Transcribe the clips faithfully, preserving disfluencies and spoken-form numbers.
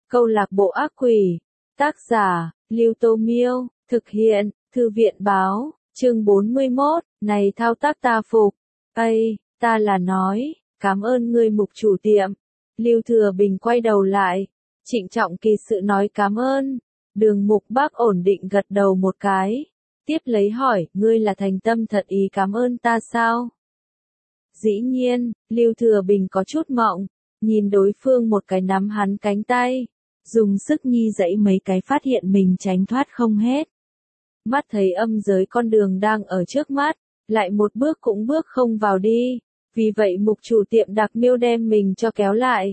Câu lạc bộ ác quỷ. Tác giả, Lưu Tô Miêu, thực hiện, Thư viện báo, chương bốn mươi mốt, này thao tác ta phục. Ây, ta là nói, cảm ơn ngươi mục chủ tiệm. Lưu Thừa Bình quay đầu lại, trịnh trọng kỳ sự nói cảm ơn. Đường Mục Bác ổn định gật đầu một cái, tiếp lấy hỏi, ngươi là thành tâm thật ý cảm ơn ta sao? Dĩ nhiên, Lưu Thừa Bình có chút mộng, nhìn đối phương một cái nắm hắn cánh tay, dùng sức nhi dãy mấy cái phát hiện mình tránh thoát không hết. Mắt thấy âm giới con đường đang ở trước mắt, lại một bước cũng bước không vào đi, vì vậy mục chủ tiệm đặc miêu đem mình cho kéo lại.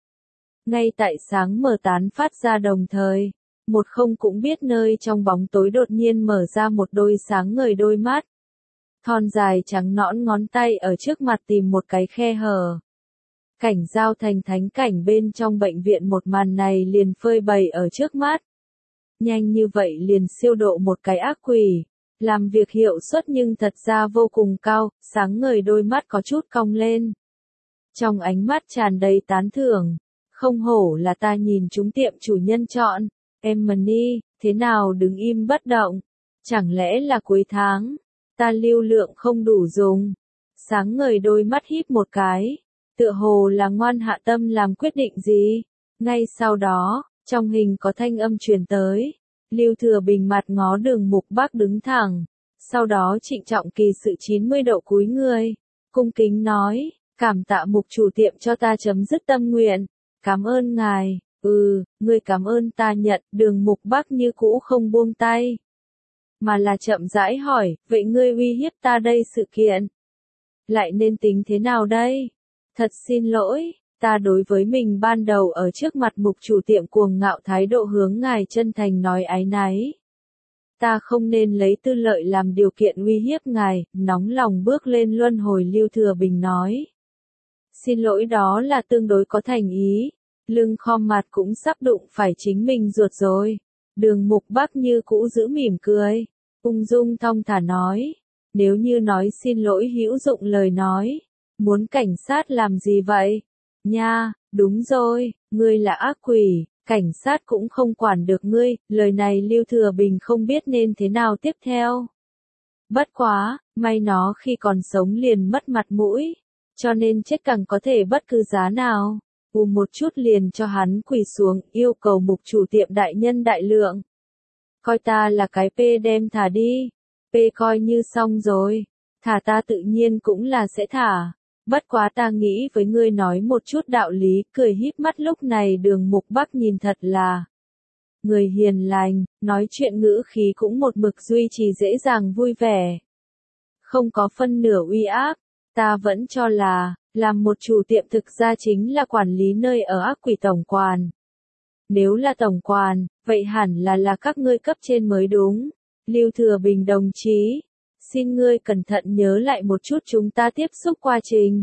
Ngay tại sáng mờ tán phát ra đồng thời, một không cũng biết nơi trong bóng tối đột nhiên mở ra một đôi sáng ngời đôi mắt. Thon dài trắng nõn ngón tay ở trước mặt tìm một cái khe hở. Cảnh giao thành thánh cảnh bên trong bệnh viện một màn này liền phơi bày ở trước mắt. Nhanh như vậy liền siêu độ một cái ác quỷ, làm việc hiệu suất nhưng thật ra vô cùng cao, sáng ngời đôi mắt có chút cong lên. Trong ánh mắt tràn đầy tán thưởng, không hổ là ta nhìn chúng tiệm chủ nhân chọn, Emily, thế nào đứng im bất động, chẳng lẽ là cuối tháng, ta lưu lượng không đủ dùng. Sáng ngời đôi mắt híp một cái, tựa hồ là ngoan hạ tâm làm quyết định gì. Ngay sau đó, trong hình có thanh âm truyền tới, Lưu Thừa Bình mặt ngó Đường Mục Bác đứng thẳng, sau đó trịnh trọng kỳ sự chín mươi độ cúi người, cung kính nói, cảm tạ mục chủ tiệm cho ta chấm dứt tâm nguyện, cảm ơn ngài. Ừ, ngươi cảm ơn ta nhận. Đường Mục Bác như cũ không buông tay, mà là chậm rãi hỏi, vậy ngươi uy hiếp ta đây sự kiện, lại nên tính thế nào đây? Thật xin lỗi, ta đối với mình ban đầu ở trước mặt mục chủ tiệm cuồng ngạo thái độ hướng ngài chân thành nói áy náy. Ta không nên lấy tư lợi làm điều kiện uy hiếp ngài, nóng lòng bước lên luân hồi. Lưu Thừa Bình nói. Xin lỗi đó là tương đối có thành ý, lưng khom mặt cũng sắp đụng phải chính mình ruột rồi. Đường Mục Bác như cũ giữ mỉm cười, ung dung thong thả nói, nếu như nói xin lỗi hữu dụng lời nói, muốn cảnh sát làm gì vậy? Nha, đúng rồi, ngươi là ác quỷ, cảnh sát cũng không quản được ngươi. Lời này Lưu Thừa Bình không biết nên thế nào tiếp theo. Bất quá, may nó khi còn sống liền mất mặt mũi, cho nên chết càng có thể bất cứ giá nào. Ù một chút liền cho hắn quỳ xuống, yêu cầu mục chủ tiệm đại nhân đại lượng. Coi ta là cái P đem thả đi, P coi như xong rồi, thả ta tự nhiên cũng là sẽ thả. Bất quá ta nghĩ với ngươi nói một chút đạo lý, cười híp mắt. Lúc này Đường Mục Bác nhìn thật là người hiền lành, nói chuyện ngữ khí cũng một mực duy trì dễ dàng vui vẻ, không có phân nửa uy áp. Ta vẫn cho là, làm một chủ tiệm thực ra chính là quản lý nơi ở ác quỷ tổng quản. Nếu là tổng quản, vậy hẳn là là các ngươi cấp trên mới đúng. Lưu Thừa Bình đồng chí, xin ngươi cẩn thận nhớ lại một chút chúng ta tiếp xúc quá trình.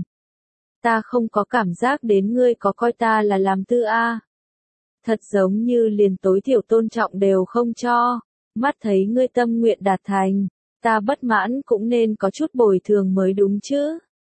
Ta không có cảm giác đến ngươi có coi ta là làm tư a. Thật giống như liền tối thiểu tôn trọng đều không cho. Mắt thấy ngươi tâm nguyện đạt thành, ta bất mãn cũng nên có chút bồi thường mới đúng chứ.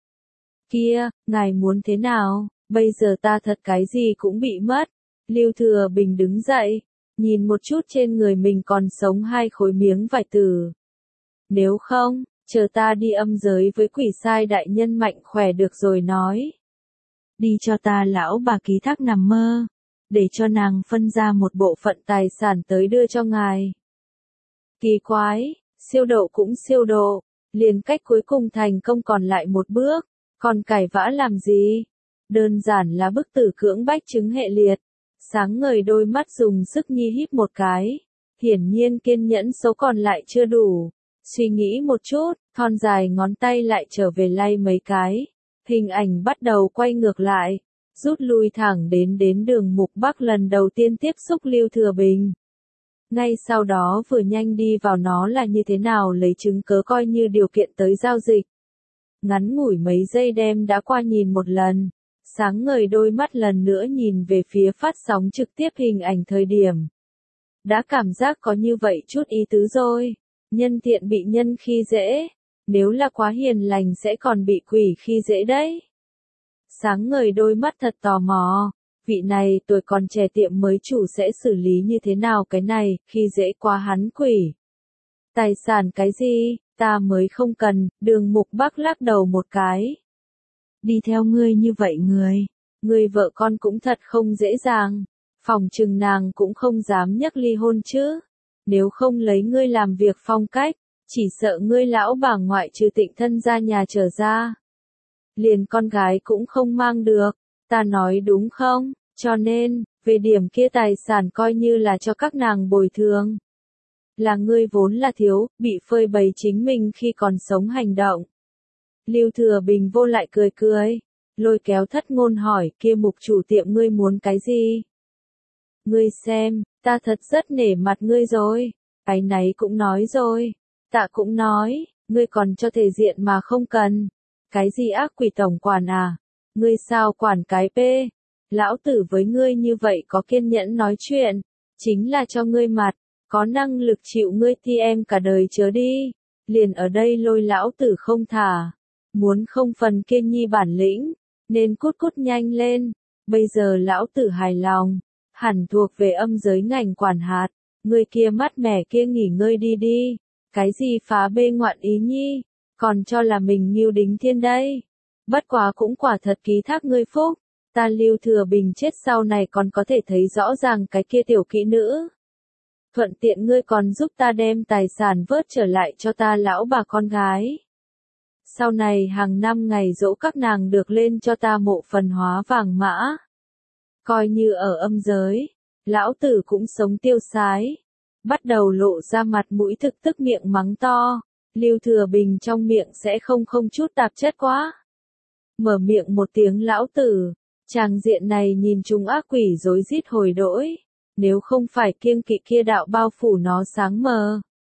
Kia, ngài muốn thế nào? Bây giờ ta thật cái gì cũng bị mất. Lưu Thừa Bình đứng dậy, nhìn một chút trên người mình còn sống hai khối miếng vải tử. Nếu không, chờ ta đi âm giới với quỷ sai đại nhân mạnh khỏe được rồi nói. Đi cho ta lão bà ký thác nằm mơ, để cho nàng phân ra một bộ phận tài sản tới đưa cho ngài. Kỳ quái, siêu độ cũng siêu độ, liền cách cuối cùng thành công còn lại một bước, còn cãi vã làm gì? Đơn giản là bức tử cưỡng bách chứng hệ liệt. Sáng ngời đôi mắt dùng sức nhi híp một cái, hiển nhiên kiên nhẫn số còn lại chưa đủ. Suy nghĩ một chút, thon dài ngón tay lại trở về lay mấy cái, hình ảnh bắt đầu quay ngược lại, rút lui thẳng đến đến Đường Mục Bác lần đầu tiên tiếp xúc Lưu Thừa Bình. Ngay sau đó vừa nhanh đi vào nó là như thế nào lấy chứng cớ coi như điều kiện tới giao dịch. Ngắn ngủi mấy giây đem đã qua nhìn một lần, sáng ngời đôi mắt lần nữa nhìn về phía phát sóng trực tiếp hình ảnh thời điểm. Đã cảm giác có như vậy chút ý tứ rồi, nhân tiện bị nhân khi dễ, nếu là quá hiền lành sẽ còn bị quỷ khi dễ đấy. Sáng ngời đôi mắt thật tò mò, vị này tuổi còn trẻ tiệm mới chủ sẽ xử lý như thế nào cái này, khi dễ quá hắn quỷ. Tài sản cái gì, ta mới không cần, Đường Mục Bắc lắc đầu một cái. Đi theo ngươi như vậy người, người vợ con cũng thật không dễ dàng, phòng trừng nàng cũng không dám nhắc ly hôn chứ. Nếu không lấy ngươi làm việc phong cách, chỉ sợ ngươi lão bà ngoại trừ Tịnh thân ra nhà trở ra. Liền con gái cũng không mang được, ta nói đúng không, cho nên, về điểm kia tài sản coi như là cho các nàng bồi thường. Là ngươi vốn là thiếu, bị phơi bày chính mình khi còn sống hành động. Lưu Thừa Bình vô lại cười cười, lôi kéo Thất Ngôn hỏi, kia Mục chủ tiệm ngươi muốn cái gì? Ngươi xem, ta thật rất nể mặt ngươi rồi, cái nấy cũng nói rồi, tạ cũng nói, ngươi còn cho thể diện mà không cần. Cái gì ác quỷ tổng quản à? Ngươi sao quản cái bê? Lão tử với ngươi như vậy có kiên nhẫn nói chuyện, chính là cho ngươi mặt, có năng lực chịu ngươi thì em cả đời chớ đi. Liền ở đây lôi lão tử không thả, muốn không phần kia nhi bản lĩnh, nên cút cút nhanh lên. Bây giờ lão tử hài lòng, hẳn thuộc về âm giới ngành quản hạt, ngươi kia mắt mẻ kia nghỉ ngơi đi đi, cái gì phá bê ngoạn ý nhi, còn cho là mình Ngưu Đính Thiên đây. Bất quá cũng quả thật ký thác ngươi phúc, ta Lưu Thừa Bình chết sau này còn có thể thấy rõ ràng cái kia tiểu kỹ nữ. Thuận tiện ngươi còn giúp ta đem tài sản vớt trở lại cho ta lão bà con gái. Sau này hàng năm ngày dỗ các nàng được lên cho ta mộ phần hóa vàng mã. Coi như ở âm giới, lão tử cũng sống tiêu sái. Bắt đầu lộ ra mặt mũi thực tức miệng mắng to, Lưu Thừa Bình trong miệng sẽ không không chút tạp chất quá. Mở miệng một tiếng lão tử, tràng diện này nhìn chúng ác quỷ rối rít hồi đỗi, nếu không phải kiêng kỵ kia đạo bao phủ nó sáng mờ.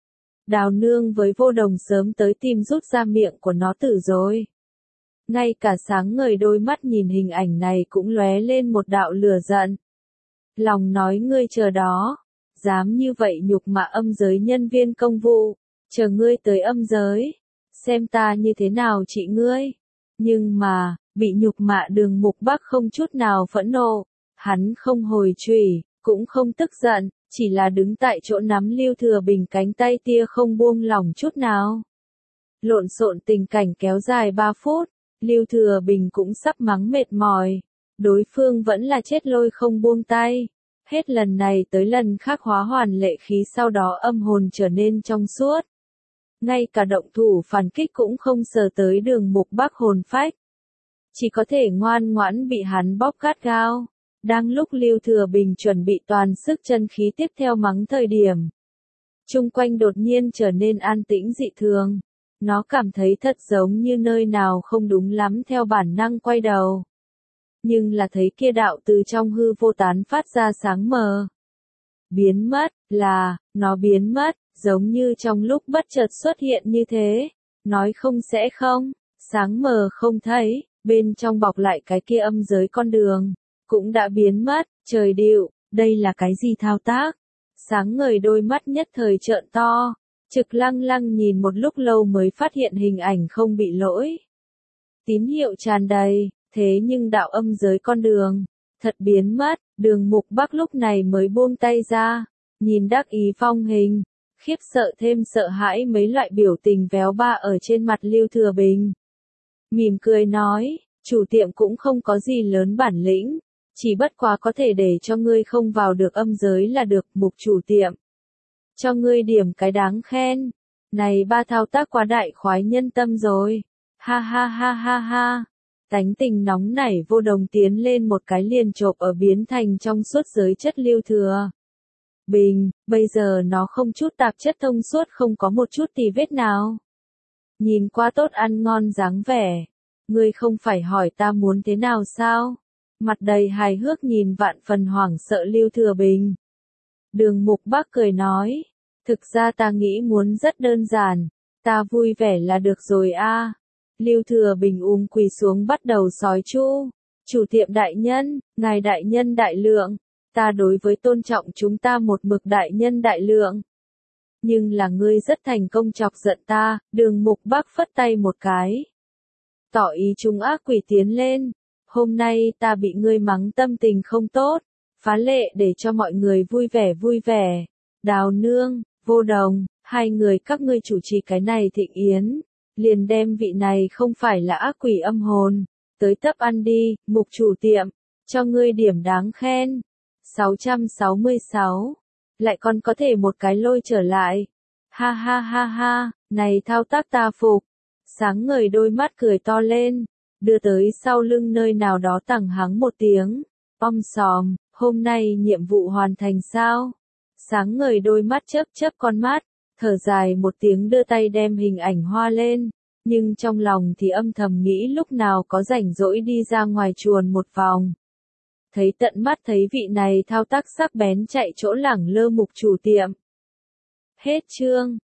Đào nương với Vô Đồng sớm tới tìm rút ra miệng của nó tử rồi. Ngay cả sáng ngời đôi mắt nhìn hình ảnh này cũng lóe lên một đạo lửa giận. Lòng nói ngươi chờ đó, dám như vậy nhục mạ âm giới nhân viên công vụ, chờ ngươi tới âm giới, xem ta như thế nào trị ngươi. Nhưng mà, bị nhục mạ Đường Mục Bắc không chút nào phẫn nộ, hắn không hồi chửi, cũng không tức giận, chỉ là đứng tại chỗ nắm Lưu Thừa Bình cánh tay tia không buông lỏng chút nào. Lộn xộn tình cảnh kéo dài ba phút, Lưu Thừa Bình cũng sắp mắng mệt mỏi, đối phương vẫn là chết lôi không buông tay. Hết lần này tới lần khác hóa hoàn lệ khí sau đó âm hồn trở nên trong suốt. Ngay cả động thủ phản kích cũng không sờ tới Đường Mục Bắc hồn phách. Chỉ có thể ngoan ngoãn bị hắn bóp gắt gao. Đang lúc Lưu Thừa Bình chuẩn bị toàn sức chân khí tiếp theo mắng thời điểm. Chung quanh đột nhiên trở nên an tĩnh dị thường. Nó cảm thấy thật giống như nơi nào không đúng lắm theo bản năng quay đầu. Nhưng là thấy kia đạo từ trong hư vô tán phát ra sáng mờ. Biến mất, là, nó biến mất, giống như trong lúc bất chợt xuất hiện như thế. Nói không sẽ không, sáng mờ không thấy, bên trong bọc lại cái kia âm giới con đường. Cũng đã biến mất, trời điệu, đây là cái gì thao tác? Sáng ngời đôi mắt nhất thời trợn to, Trực Lăng Lăng nhìn một lúc lâu mới phát hiện hình ảnh không bị lỗi. Tín hiệu tràn đầy, thế nhưng đạo âm giới con đường, thật biến mất, Đường Mục Bắc lúc này mới buông tay ra, nhìn đắc ý phong hình, khiếp sợ thêm sợ hãi mấy loại biểu tình véo ba ở trên mặt Lưu Thừa Bình. Mỉm cười nói, chủ tiệm cũng không có gì lớn bản lĩnh. Chỉ bất quá có thể để cho ngươi không vào được âm giới là được, Mục chủ tiệm. Cho ngươi điểm cái đáng khen. Này ba thao tác quá đại khoái nhân tâm rồi. Ha ha ha ha ha. Tánh tình nóng nảy Vô Đồng tiến lên một cái liền chộp ở biến thành trong suốt giới chất Lưu Thừa Bình, bây giờ nó không chút tạp chất thông suốt không có một chút tì vết nào. Nhìn qua tốt ăn ngon dáng vẻ. Ngươi không phải hỏi ta muốn thế nào sao? Mặt đầy hài hước nhìn vạn phần hoảng sợ Lưu Thừa Bình. Đường Mục Bắc cười nói, thực ra ta nghĩ muốn rất đơn giản, ta vui vẻ là được rồi a. Lưu Thừa Bình ùm quỳ xuống bắt đầu sói chu, chủ tiệm đại nhân, ngài đại nhân đại lượng, ta đối với tôn trọng chúng ta một mực đại nhân đại lượng. Nhưng là ngươi rất thành công chọc giận ta, Đường Mục Bắc phất tay một cái. Tỏ ý chúng ác quỷ tiến lên. hôm nay ta bị ngươi mắng tâm tình không tốt, phá lệ để cho mọi người vui vẻ vui vẻ. Đào Nương, Vô Đồng, hai người các ngươi chủ trì cái này thịnh yến, liền đem vị này không phải là ác quỷ âm hồn, tới tấp ăn đi, Mục chủ tiệm, cho ngươi điểm đáng khen. sáu trăm sáu mươi sáu, lại còn có thể một cái lôi trở lại. Ha ha ha ha, này thao tác ta phục. Sáng ngời đôi mắt cười to lên, đưa tới sau lưng nơi nào đó tẳng hắng một tiếng. Om sòm, hôm nay nhiệm vụ hoàn thành sao? Sáng ngời đôi mắt chớp chớp con mắt, thở dài một tiếng đưa tay đem hình ảnh hoa lên, nhưng trong lòng thì âm thầm nghĩ lúc nào có rảnh rỗi đi ra ngoài chuồn một vòng. Thấy tận mắt thấy vị này thao tác sắc bén chạy chỗ lẳng lơ Mục chủ tiệm. Hết chương.